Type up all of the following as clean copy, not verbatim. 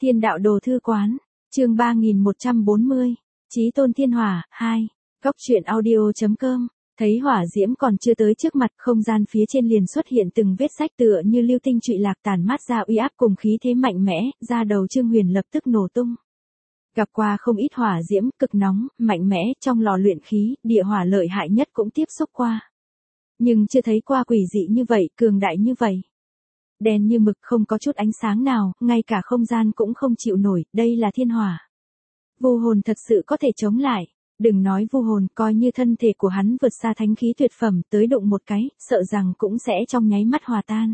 Thiên đạo đồ thư quán, chương 3140, Chí tôn thiên hỏa, 2, góc truyện audio.com, thấy hỏa diễm còn chưa tới trước mặt, không gian phía trên liền xuất hiện từng vết rách tựa như lưu tinh trụy lạc tản mát ra uy áp cùng khí thế mạnh mẽ, da đầu Trương Huyền lập tức nổ tung. Gặp qua không ít hỏa diễm, cực nóng, mạnh mẽ, trong lò luyện khí, địa hỏa lợi hại nhất cũng tiếp xúc qua. Nhưng chưa thấy qua quỷ dị như vậy, cường đại như vậy. Đen như mực không có chút ánh sáng nào, ngay cả không gian cũng không chịu nổi, đây là thiên hỏa. Vu hồn thật sự có thể chống lại, đừng nói vu hồn, coi như thân thể của hắn vượt xa thánh khí tuyệt phẩm, tới đụng một cái, sợ rằng cũng sẽ trong nháy mắt hòa tan.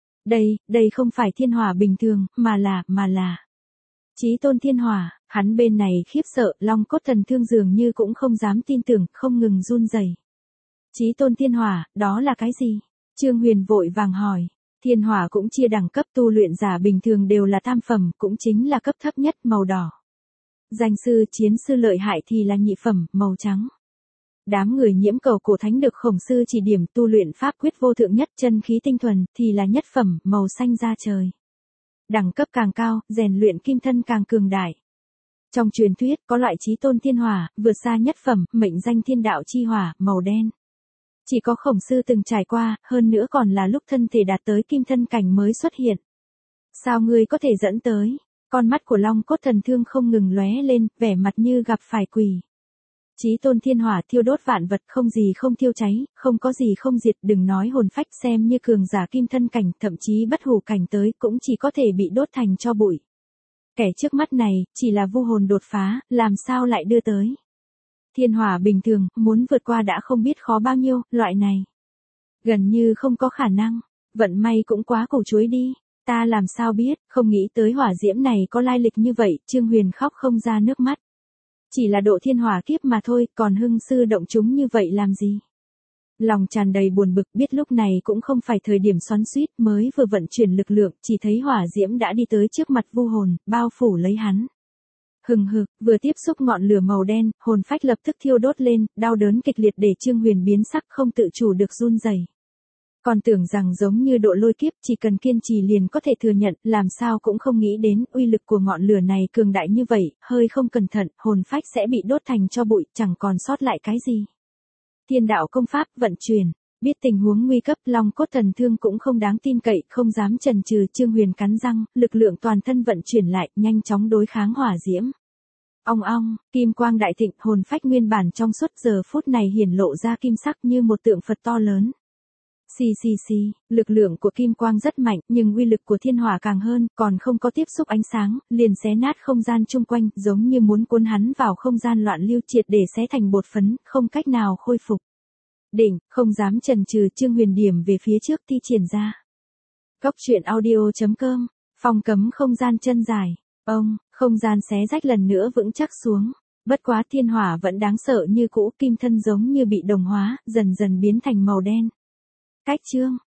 Đây không phải thiên hỏa bình thường, mà là Chí tôn thiên hỏa, hắn bên này khiếp sợ, long cốt thần thương dường như cũng không dám tin tưởng, không ngừng run rẩy. Chí tôn thiên hỏa, đó là cái gì? Trương Huyền vội vàng hỏi. Thiên hỏa cũng chia đẳng cấp, tu luyện giả bình thường đều là tam phẩm, cũng chính là cấp thấp nhất, màu đỏ. Danh sư chiến sư lợi hại thì là nhị phẩm, màu trắng. Đám người nhiễm cầu cổ thánh được khổng sư chỉ điểm tu luyện pháp quyết vô thượng nhất, chân khí tinh thuần, thì là nhất phẩm, màu xanh da trời. Đẳng cấp càng cao, rèn luyện kim thân càng cường đại. Trong truyền thuyết, có loại chí tôn thiên hỏa, vượt xa nhất phẩm, mệnh danh thiên đạo chi hỏa, màu đen. Chỉ có khổng sư từng trải qua, hơn nữa còn là lúc thân thể đạt tới kim thân cảnh mới xuất hiện. Sao ngươi có thể dẫn tới? Con mắt của long cốt thần thương không ngừng lóe lên, vẻ mặt như gặp phải quỷ. Chí tôn thiên hỏa thiêu đốt vạn vật, không gì không thiêu cháy, không có gì không diệt, đừng nói hồn phách, xem như cường giả kim thân cảnh, thậm chí bất hủ cảnh tới, cũng chỉ có thể bị đốt thành tro bụi. Kẻ trước mắt này, chỉ là vu hồn đột phá, làm sao lại đưa tới? Thiên hỏa bình thường, muốn vượt qua đã không biết khó bao nhiêu, loại này. Gần như không có khả năng, vận may cũng quá củ chuối đi, ta làm sao biết, không nghĩ tới hỏa diễm này có lai lịch như vậy, Trương Huyền khóc không ra nước mắt. Chỉ là độ thiên hỏa kiếp mà thôi, còn hưng sư động chúng như vậy làm gì? Lòng tràn đầy buồn bực, biết lúc này cũng không phải thời điểm xoắn xuýt, mới vừa vận chuyển lực lượng, chỉ thấy hỏa diễm đã đi tới trước mặt vu hồn, bao phủ lấy hắn. Hừng hực, vừa tiếp xúc ngọn lửa màu đen, hồn phách lập tức thiêu đốt lên, đau đớn kịch liệt để Trương Huyền biến sắc, không tự chủ được run rẩy. Còn tưởng rằng giống như độ lôi kiếp, chỉ cần kiên trì liền có thể thừa nhận, làm sao cũng không nghĩ đến uy lực của ngọn lửa này cường đại như vậy, hơi không cẩn thận, hồn phách sẽ bị đốt thành tro bụi, chẳng còn sót lại cái gì. Thiên đạo công pháp vận chuyển, biết tình huống nguy cấp, long cốt thần thương cũng không đáng tin cậy, không dám chần chừ, Trương Huyền cắn răng, lực lượng toàn thân vận chuyển lại, nhanh chóng đối kháng hỏa diễm. Ong ong, kim quang đại thịnh, hồn phách nguyên bản trong suốt giờ phút này hiển lộ ra kim sắc như một tượng Phật to lớn. Xì, lực lượng của kim quang rất mạnh, nhưng uy lực của thiên hỏa càng hơn, còn không có tiếp xúc ánh sáng, liền xé nát không gian chung quanh, giống như muốn cuốn hắn vào không gian loạn lưu, triệt để xé thành bột phấn, không cách nào khôi phục. Đỉnh, không dám chần chừ, Trương Huyền điểm về phía trước thi triển ra. Góc truyện audio.com, phong cấm không gian chân dài, không gian xé rách lần nữa vững chắc xuống. Bất quá thiên hỏa vẫn đáng sợ như cũ, kim thân giống như bị đồng hóa, dần dần biến thành màu đen. Cách chương,